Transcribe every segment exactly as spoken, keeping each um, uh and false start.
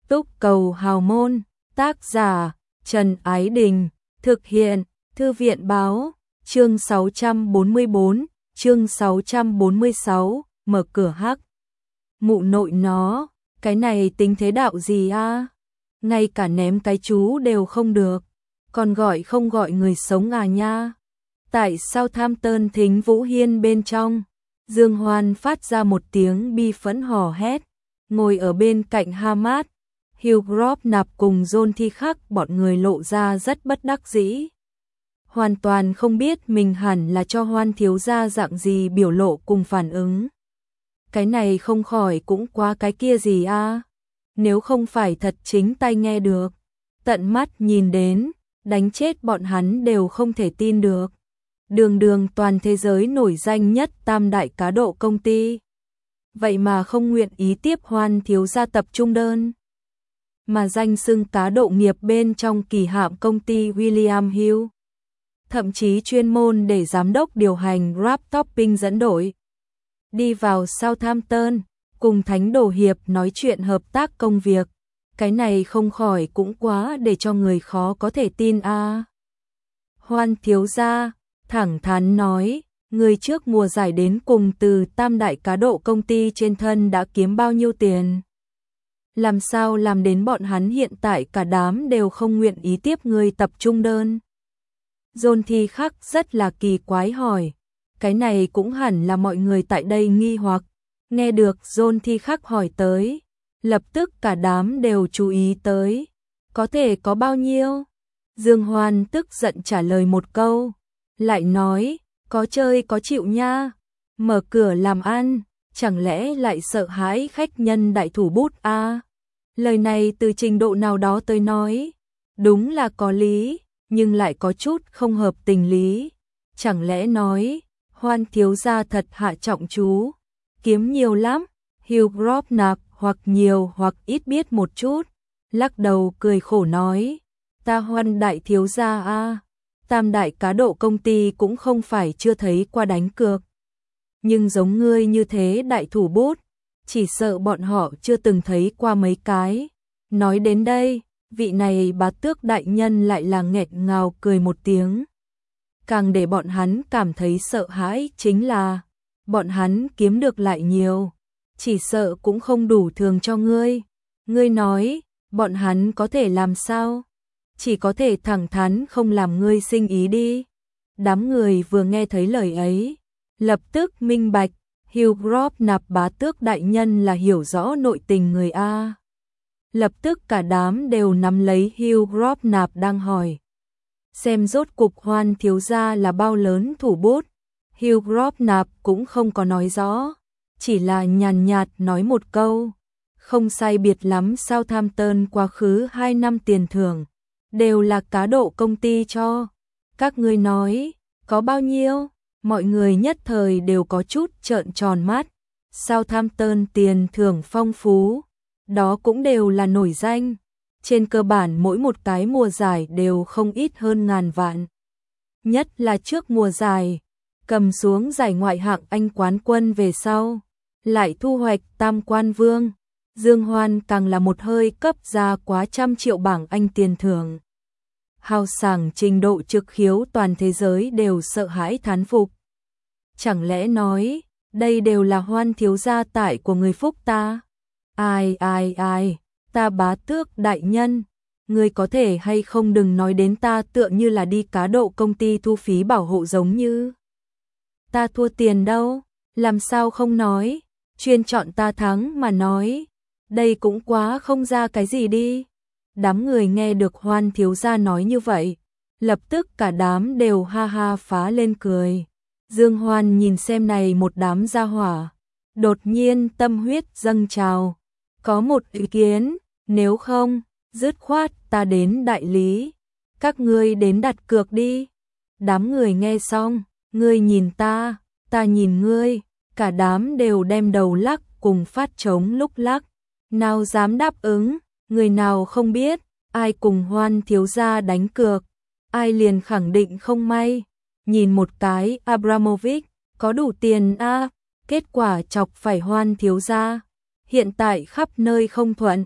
Túc Cầu Hào Môn, tác giả Trần Ái Đình, thực hiện Thư viện Báo, chương sáu trăm bốn mươi bốn, chương sáu trăm bốn mươi sáu, mở cửa hắc. Mụ nội nó, cái này tính thế đạo gì a? Ngay cả ném cái chú đều không được, còn gọi không gọi người sống à nha. Tại sao tham tơn Thính Vũ Hiên bên trong, Dương Hoan phát ra một tiếng bi phẫn hò hét, ngồi ở bên cạnh Hamad, Hugh Grosvenor cùng John Thi Khắc bọn người lộ ra rất bất đắc dĩ. Hoàn toàn không biết mình hẳn là cho Hoan thiếu gia dạng gì biểu lộ cùng phản ứng. Cái này không khỏi cũng quá cái kia gì a? Nếu không phải thật chính tay nghe được, tận mắt nhìn đến, đánh chết bọn hắn đều không thể tin được. Đường đường toàn thế giới nổi danh nhất tam đại cá độ công ty, vậy mà không nguyện ý tiếp Hoan thiếu gia tập trung đơn. Mà danh xưng cá độ nghiệp bên trong kỳ hạm công ty William Hill, thậm chí chuyên môn để giám đốc điều hành Rap Topping dẫn đội đi vào Southampton cùng Thánh Đồ Hiệp nói chuyện hợp tác công việc. Cái này không khỏi cũng quá để cho người khó có thể tin a. À. Hoan thiếu gia thẳng thắn nói, người trước mùa giải đến cùng từ tam đại cá độ công ty trên thân đã kiếm bao nhiêu tiền? Làm sao làm đến bọn hắn hiện tại cả đám đều không nguyện ý tiếp người tập trung đơn? John Thi Khắc rất là kỳ quái hỏi, cái này cũng hẳn là mọi người tại đây nghi hoặc. Nghe được John Thi Khắc hỏi tới, lập tức cả đám đều chú ý tới, có thể có bao nhiêu? Dương Hoan tức giận trả lời một câu, lại nói, có chơi có chịu nha, mở cửa làm ăn, chẳng lẽ lại sợ hãi khách nhân đại thủ bút a? À? Lời này từ trình độ nào đó tới nói, đúng là có lý, nhưng lại có chút không hợp tình lý. Chẳng lẽ nói, Hoan thiếu gia thật hạ trọng chú, kiếm nhiều lắm? Hugh Grosvenor hoặc nhiều hoặc ít biết một chút, lắc đầu cười khổ nói, ta Hoan đại thiếu gia a, tam đại cá độ công ty cũng không phải chưa thấy qua đánh cược. Nhưng giống ngươi như thế đại thủ bút, chỉ sợ bọn họ chưa từng thấy qua mấy cái. Nói đến đây, vị này bá tước đại nhân lại là nghẹt ngào cười một tiếng. Càng để bọn hắn cảm thấy sợ hãi chính là, bọn hắn kiếm được lại nhiều, chỉ sợ cũng không đủ thường cho ngươi. Ngươi nói, bọn hắn có thể làm sao? Chỉ có thể thẳng thắn không làm ngươi sinh ý đi. Đám người vừa nghe thấy lời ấy, lập tức minh bạch, Hugh Grosvenor bá tước đại nhân là hiểu rõ nội tình người A. Lập tức cả đám đều nắm lấy Hugh Grosvenor đang hỏi, xem rốt cục Hoan thiếu gia là bao lớn thủ bút. Hugh Grosvenor cũng không có nói rõ, chỉ là nhàn nhạt nói một câu, không sai biệt lắm. Southampton quá khứ hai năm tiền thưởng đều là cá độ công ty cho. Các ngươi nói, có bao nhiêu? Mọi người nhất thời đều có chút trợn tròn mắt. Southampton tiền thưởng phong phú, đó cũng đều là nổi danh. Trên cơ bản mỗi một cái mùa giải đều không ít hơn ngàn vạn. Nhất là trước mùa giải, cầm xuống giải ngoại hạng Anh quán quân về sau, lại thu hoạch tam quan vương. Dương Hoan càng là một hơi cấp ra quá trăm triệu bảng Anh tiền thưởng. Hào sảng trình độ trực khiếu toàn thế giới đều sợ hãi thán phục. Chẳng lẽ nói, đây đều là Hoan thiếu gia tại của người phúc ta? Ai ai ai, ta bá tước đại nhân, người có thể hay không đừng nói đến ta tựa như là đi cá độ công ty thu phí bảo hộ giống như ta thua tiền đâu, làm sao không nói, chuyên chọn ta thắng mà nói, đây cũng quá không ra cái gì đi. Đám người nghe được Hoan thiếu gia nói như vậy, lập tức cả đám đều ha ha phá lên cười. Dương Hoan nhìn xem này một đám gia hỏa, đột nhiên tâm huyết dâng trào, có một ý kiến, nếu không, dứt khoát ta đến đại lý, các ngươi đến đặt cược đi. Đám người nghe xong, ngươi nhìn ta, ta nhìn ngươi, cả đám đều đem đầu lắc cùng phát trống lúc lắc. Nào dám đáp ứng, người nào không biết, ai cùng Hoan thiếu gia đánh cược, ai liền khẳng định không may. Nhìn một cái Abramovich, có đủ tiền a, à, kết quả chọc phải Hoan thiếu gia, hiện tại khắp nơi không thuận,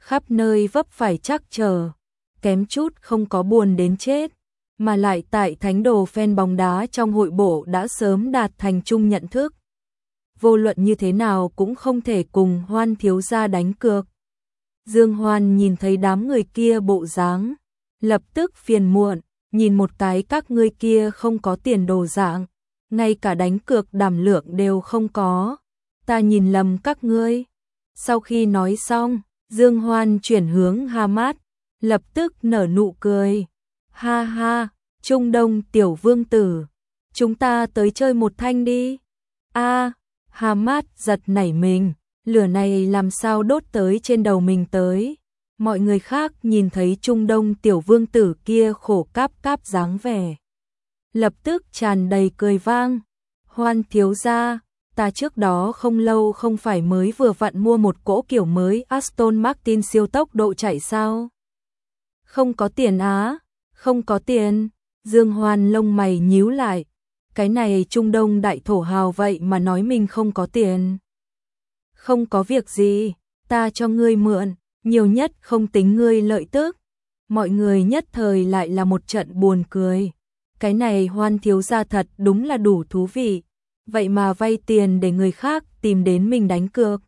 khắp nơi vấp phải trắc trở, kém chút không có buồn đến chết, mà lại tại thánh đồ fan bóng đá trong hội bộ đã sớm đạt thành chung nhận thức. Vô luận như thế nào cũng không thể cùng Hoan thiếu gia đánh cược. Dương Hoan nhìn thấy đám người kia bộ dáng, lập tức phiền muộn, nhìn một cái các ngươi kia không có tiền đồ dạng, ngay cả đánh cược đảm lượng đều không có, ta nhìn lầm các ngươi. Sau khi nói xong, Dương Hoan chuyển hướng Hamad, lập tức nở nụ cười. Ha ha, Trung Đông tiểu vương tử, chúng ta tới chơi một thanh đi. A, à, Hamad giật nảy mình, lửa này làm sao đốt tới trên đầu mình tới. Mọi người khác nhìn thấy Trung Đông tiểu vương tử kia khổ cáp cáp dáng vẻ, lập tức tràn đầy cười vang. Hoan thiếu gia, ta trước đó không lâu không phải mới vừa vặn mua một cỗ kiểu mới Aston Martin siêu tốc độ chạy sao? Không có tiền á, không có tiền. Dương Hoan lông mày nhíu lại, cái này Trung Đông đại thổ hào vậy mà nói mình không có tiền. Không có việc gì, ta cho ngươi mượn, nhiều nhất không tính ngươi lợi tức. Mọi người nhất thời lại là một trận buồn cười. Cái này Hoan thiếu gia thật đúng là đủ thú vị, vậy mà vay tiền để người khác tìm đến mình đánh cược.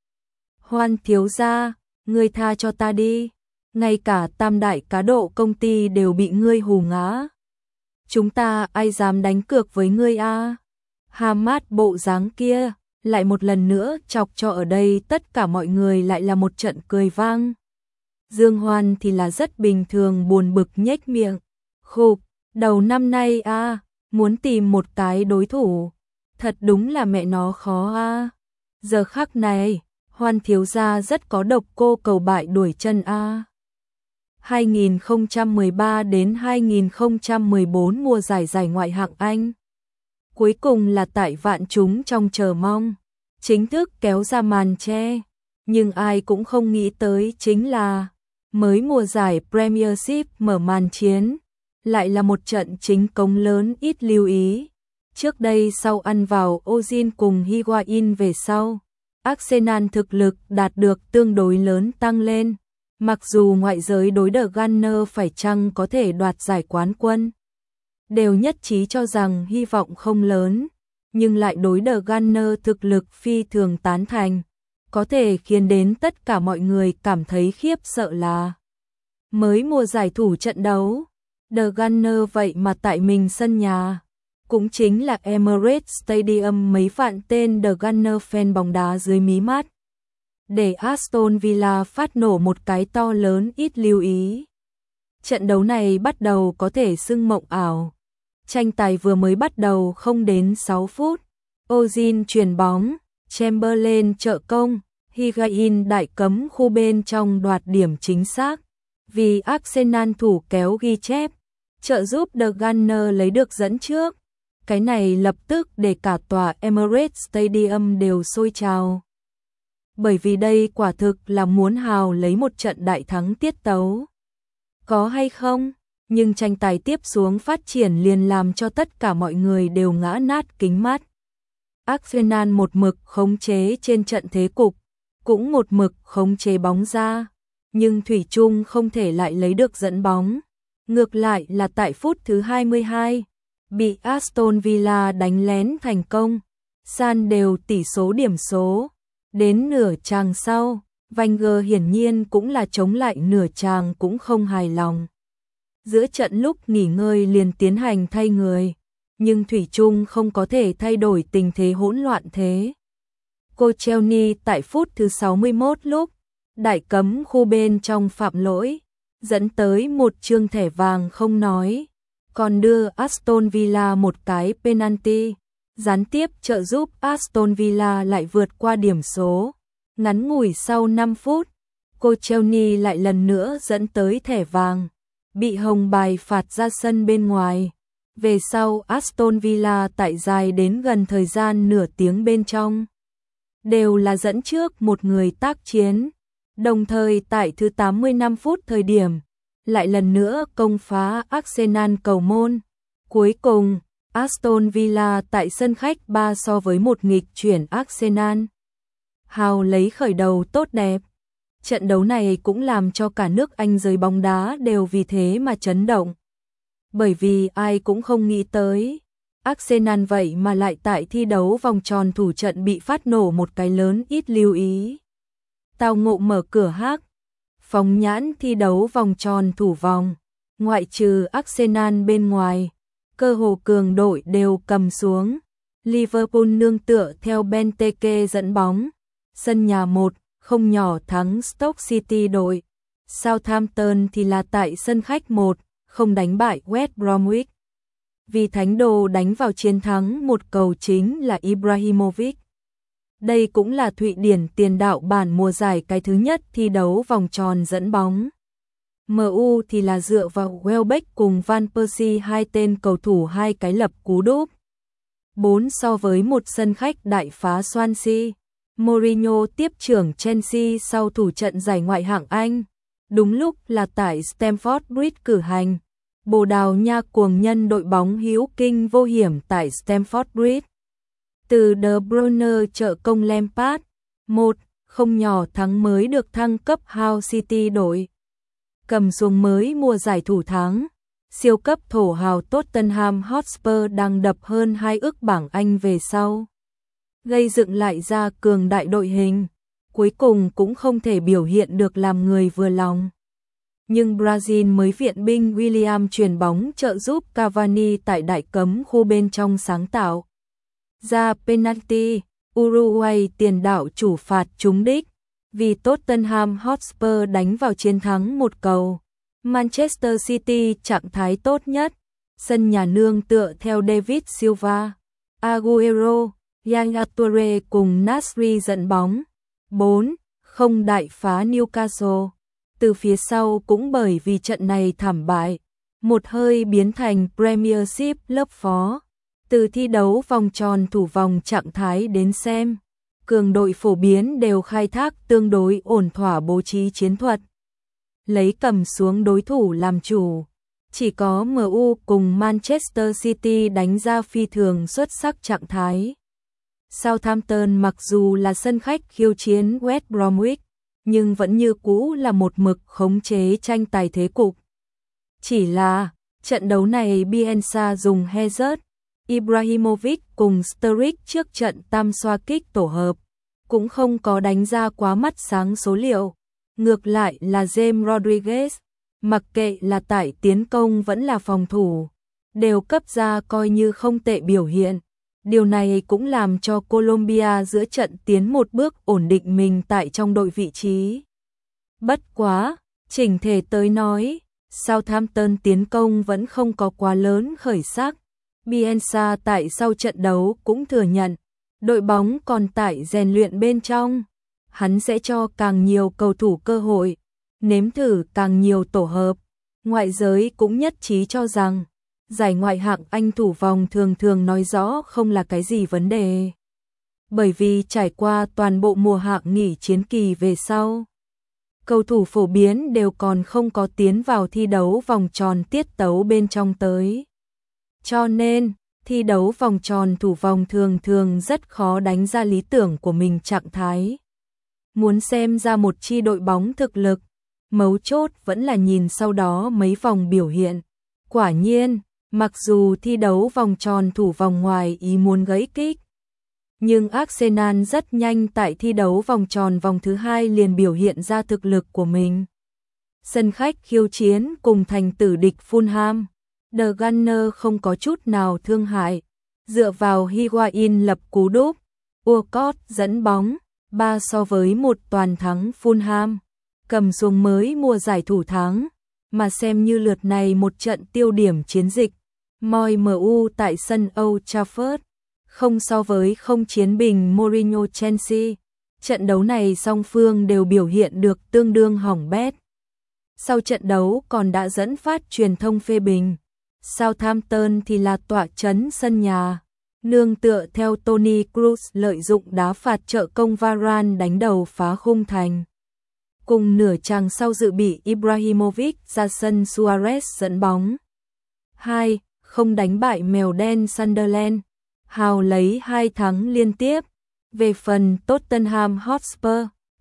Hoan thiếu gia, ngươi tha cho ta đi, ngay cả tam đại cá độ công ty đều bị ngươi hù ngã. Chúng ta ai dám đánh cược với ngươi a? Hamad bộ dáng kia, lại một lần nữa chọc cho ở đây tất cả mọi người lại là một trận cười vang. Dương Hoan thì là rất bình thường buồn bực nhếch miệng. Khục, đầu năm nay a, muốn tìm một cái đối thủ, thật đúng là mẹ nó khó a. Giờ khắc này, Hoan thiếu gia rất có độc cô cầu bại đuổi chân a. hai nghìn không trăm mười ba đến hai nghìn không trăm mười bốn mùa giải giải ngoại hạng Anh. Cuối cùng là tại vạn chúng trong chờ mong, chính thức kéo ra màn che, nhưng ai cũng không nghĩ tới chính là mới mùa giải Premiership mở màn chiến, lại là một trận chính công lớn ít lưu ý. Trước đây sau ăn vào Ozil cùng Higuain về sau, Arsenal thực lực đạt được tương đối lớn tăng lên. Mặc dù ngoại giới đối The Gunners phải chăng có thể đoạt giải quán quân, đều nhất trí cho rằng hy vọng không lớn, nhưng lại đối The Gunners thực lực phi thường tán thành, có thể khiến đến tất cả mọi người cảm thấy khiếp sợ là mới mùa giải thủ trận đấu, The Gunners vậy mà tại mình sân nhà, cũng chính là Emirates Stadium, mấy vạn tên The Gunners fan bóng đá dưới mí mắt, để Aston Villa phát nổ một cái to lớn ít lưu ý. Trận đấu này bắt đầu có thể xưng mộng ảo. Tranh tài vừa mới bắt đầu không đến sáu phút, Ozil chuyền bóng, Chamberlain trợ công, Higuain đại cấm khu bên trong đoạt điểm chính xác, vì Arsenal thủ kéo ghi chép, trợ giúp The Gunners lấy được dẫn trước. Cái này lập tức để cả tòa Emirates Stadium đều sôi trào. Bởi vì đây quả thực là muốn hào lấy một trận đại thắng tiết tấu. Có hay không? Nhưng tranh tài tiếp xuống phát triển liền làm cho tất cả mọi người đều ngã nát kính mắt. Arsenal một mực khống chế trên trận thế cục, cũng một mực khống chế bóng ra, nhưng thủy chung không thể lại lấy được dẫn bóng. Ngược lại là tại phút thứ hai mươi hai, bị Aston Villa đánh lén thành công, san đều tỷ số điểm số. Đến nửa chàng sau, Wenger hiển nhiên cũng là chống lại nửa chàng cũng không hài lòng. Giữa trận lúc nghỉ ngơi liền tiến hành thay người, nhưng thủy chung không có thể thay đổi tình thế hỗn loạn thế. Koscielny tại phút thứ sáu mươi mốt lúc, đại cấm khu bên trong phạm lỗi, dẫn tới một chương thẻ vàng không nói, còn đưa Aston Villa một cái penalty, gián tiếp trợ giúp Aston Villa lại vượt qua điểm số. Ngắn ngủi sau năm phút, Koscielny lại lần nữa dẫn tới thẻ vàng, bị hồng bài phạt ra sân bên ngoài. Về sau Aston Villa tại dài đến gần thời gian nửa tiếng bên trong, đều là dẫn trước một người tác chiến. Đồng thời tại thứ tám mươi lăm phút thời điểm, lại lần nữa công phá Arsenal cầu môn. Cuối cùng, Aston Villa tại sân khách ba so với một nghịch chuyển Arsenal. Hào lấy khởi đầu tốt đẹp. Trận đấu này cũng làm cho cả nước Anh giới bóng đá đều vì thế mà chấn động. Bởi vì ai cũng không nghĩ tới, Arsenal vậy mà lại tại thi đấu vòng tròn thủ trận bị phát nổ một cái lớn ít lưu ý. Tào Ngộ mở cửa hát, phóng nhãn thi đấu vòng tròn thủ vòng, ngoại trừ Arsenal bên ngoài, cơ hồ cường đội đều cầm xuống. Liverpool nương tựa theo Benteke dẫn bóng, sân nhà một không nhỏ thắng Stoke City đội. Southampton thì là tại sân khách một không đánh bại West Bromwich. Vì Thánh Đồ đánh vào chiến thắng một cầu chính là Ibrahimovic. Đây cũng là Thụy Điển tiền đạo bản mùa giải cái thứ nhất thi đấu vòng tròn dẫn bóng. em u thì là dựa vào Welbeck cùng Van Persie, hai tên cầu thủ hai cái lập cú đúp. bốn so với một sân khách đại phá Swansea. Mourinho tiếp trưởng Chelsea sau thủ trận giải Ngoại hạng Anh. Đúng lúc là tại Stamford Bridge cử hành. Bồ Đào Nha cuồng nhân đội bóng hữu kinh vô hiểm tại Stamford Bridge. Từ De Bruyne trợ công Lampard, một không nhỏ thắng mới được thăng cấp Hull City đội. Cầm xuống mới mùa giải thủ thắng. Siêu cấp thổ hào Tottenham Hotspur đang đập hơn hai ức bảng Anh về sau. Gây dựng lại ra cường đại đội hình. Cuối cùng cũng không thể biểu hiện được làm người vừa lòng. Nhưng Brazil mới viện binh William chuyền bóng trợ giúp Cavani tại đại cấm khu bên trong sáng tạo ra penalty. Uruguay tiền đạo chủ phạt trúng đích, vì Tottenham Hotspur đánh vào chiến thắng một cầu. Manchester City trạng thái tốt nhất, sân nhà nương tựa theo David Silva, Agüero, Yaya Toure cùng Nasri dẫn bóng. bốn không đại phá Newcastle. Từ phía sau cũng bởi vì trận này thảm bại, một hơi biến thành Premiership lớp phó. Từ thi đấu vòng tròn thủ vòng trạng thái đến xem, cường đội phổ biến đều khai thác tương đối ổn thỏa bố trí chiến thuật, lấy cầm xuống đối thủ làm chủ. Chỉ có em u cùng Manchester City đánh ra phi thường xuất sắc trạng thái. Southampton mặc dù là sân khách khiêu chiến West Bromwich, nhưng vẫn như cũ là một mực khống chế tranh tài thế cục. Chỉ là, trận đấu này Bielsa dùng Hazard, Ibrahimovic cùng Sturridge trước trận tam xoa kích tổ hợp, cũng không có đánh ra quá mắt sáng số liệu. Ngược lại là James Rodriguez, mặc kệ là tại tiến công vẫn là phòng thủ, đều cấp ra coi như không tệ biểu hiện. Điều này cũng làm cho Colombia giữa trận tiến một bước ổn định mình tại trong đội vị trí. Bất quá, chỉnh thể tới nói, Southampton tiến công vẫn không có quá lớn khởi sắc. Bielsa tại sau trận đấu cũng thừa nhận, đội bóng còn tại rèn luyện bên trong. Hắn sẽ cho càng nhiều cầu thủ cơ hội, nếm thử càng nhiều tổ hợp. Ngoại giới cũng nhất trí cho rằng, giải Ngoại hạng Anh thủ vòng thường thường nói rõ không là cái gì vấn đề. Bởi vì trải qua toàn bộ mùa hạng nghỉ chiến kỳ về sau, cầu thủ phổ biến đều còn không có tiến vào thi đấu vòng tròn tiết tấu bên trong tới. Cho nên, thi đấu vòng tròn thủ vòng thường thường rất khó đánh ra lý tưởng của mình trạng thái. Muốn xem ra một chi đội bóng thực lực, mấu chốt vẫn là nhìn sau đó mấy vòng biểu hiện. Quả nhiên, mặc dù thi đấu vòng tròn thủ vòng ngoài ý muốn gãy kích, nhưng Arsenal rất nhanh tại thi đấu vòng tròn vòng thứ hai liền biểu hiện ra thực lực của mình. Sân khách khiêu chiến cùng thành tử địch Fulham, The Gunner không có chút nào thương hại, dựa vào Higuain lập cú đúp, Walcott dẫn bóng, ba so với một toàn thắng Fulham, cầm xuống mới mùa giải thủ thắng, mà xem như lượt này một trận tiêu điểm chiến dịch. Moi em u tại sân Old Trafford, không so với không chiến bình Mourinho Chelsea. Trận đấu này song phương đều biểu hiện được tương đương hỏng bét. Sau trận đấu còn đã dẫn phát truyền thông phê bình. Southampton thì là tọa trấn sân nhà, nương tựa theo Toni Kroos lợi dụng đá phạt trợ công Varane đánh đầu phá khung thành. Cùng nửa chàng sau dự bị Ibrahimovic ra sân Suarez dẫn bóng. hai không đánh bại mèo đen Sunderland, Hào lấy hai thắng liên tiếp. Về phần Tottenham Hotspur,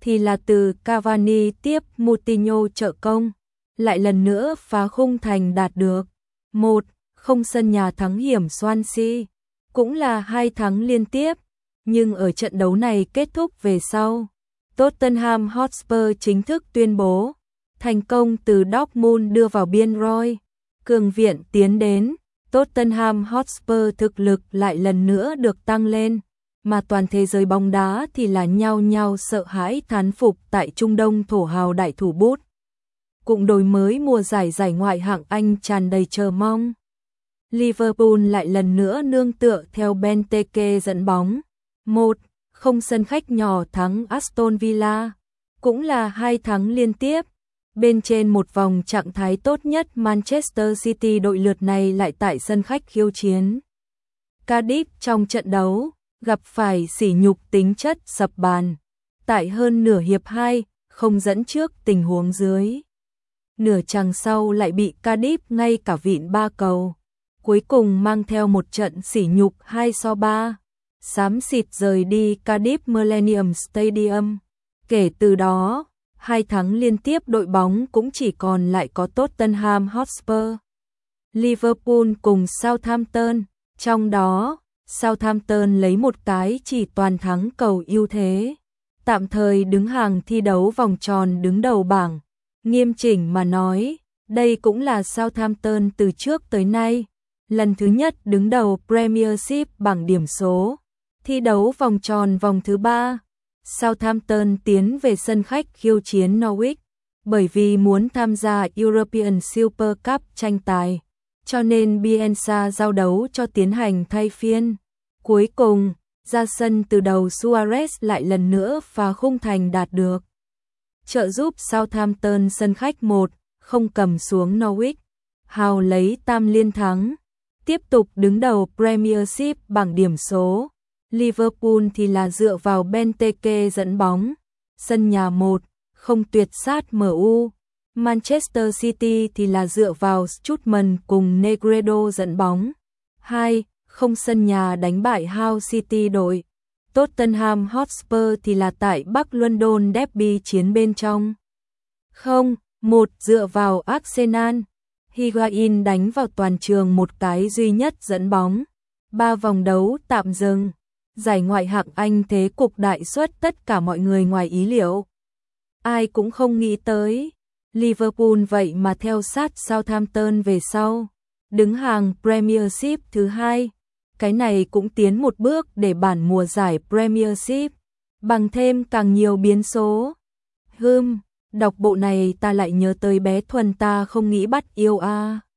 thì là từ Cavani tiếp Moutinho trợ công, lại lần nữa phá khung thành đạt được một không sân nhà thắng hiểm Swansea, cũng là hai thắng liên tiếp, nhưng ở trận đấu này kết thúc về sau, Tottenham Hotspur chính thức tuyên bố thành công từ Dortmund đưa vào biên roi, cường viện tiến đến, Tottenham Hotspur thực lực lại lần nữa được tăng lên, mà toàn thế giới bóng đá thì là nhao nhao sợ hãi thán phục tại Trung Đông thổ hào đại thủ bút. Cũng đổi mới mùa giải giải ngoại hạng Anh tràn đầy chờ mong. Liverpool lại lần nữa nương tựa theo Benteke dẫn bóng. một không sân khách nhỏ thắng Aston Villa, cũng là hai thắng liên tiếp. Bên trên một vòng trạng thái tốt nhất Manchester City đội lượt này lại tại sân khách khiêu chiến Cardiff trong trận đấu, gặp phải sỉ nhục tính chất sập bàn. Tại hơn nửa hiệp hai, không dẫn trước tình huống dưới. Nửa chặng sau lại bị Cardiff ngay cả vịn ba cầu. Cuối cùng mang theo một trận sỉ nhục hai so ba. Xám xịt rời đi Cardiff Millennium Stadium. Kể từ đó, hai tháng liên tiếp đội bóng cũng chỉ còn lại có Tottenham Hotspur, Liverpool cùng Southampton, trong đó Southampton lấy một cái chỉ toàn thắng cầu ưu thế, tạm thời đứng hàng thi đấu vòng tròn đứng đầu bảng. Nghiêm chỉnh mà nói, đây cũng là Southampton từ trước tới nay lần thứ nhất đứng đầu Premiership bảng điểm số, thi đấu vòng tròn vòng thứ ba. Southampton tiến về sân khách khiêu chiến Norwich, bởi vì muốn tham gia European Super Cup tranh tài, cho nên Bielsa giao đấu cho tiến hành thay phiên. Cuối cùng, ra sân từ đầu Suarez lại lần nữa phá khung thành đạt được, trợ giúp Southampton sân khách một không cầm xuống Norwich, hào lấy tam liên thắng, tiếp tục đứng đầu Premiership bảng điểm số. Liverpool thì là dựa vào Benteke dẫn bóng, sân nhà một không tuyệt sát em u. Manchester City thì là dựa vào Strootman cùng Negredo dẫn bóng, hai không sân nhà đánh bại Hull City đội. Tottenham Hotspur thì là tại Bắc London derby chiến bên trong. không một dựa vào Arsenal, Higuain đánh vào toàn trường một cái duy nhất dẫn bóng. Ba vòng đấu tạm dừng. Giải ngoại hạng Anh thế cục đại suất tất cả mọi người ngoài ý liệu. Ai cũng không nghĩ tới, Liverpool vậy mà theo sát Southampton về sau, đứng hàng Premiership thứ hai. Cái này cũng tiến một bước để bản mùa giải Premiership bằng thêm càng nhiều biến số. Hừm, đọc bộ này ta lại nhớ tới bé Thuần ta không nghĩ bắt yêu a. À.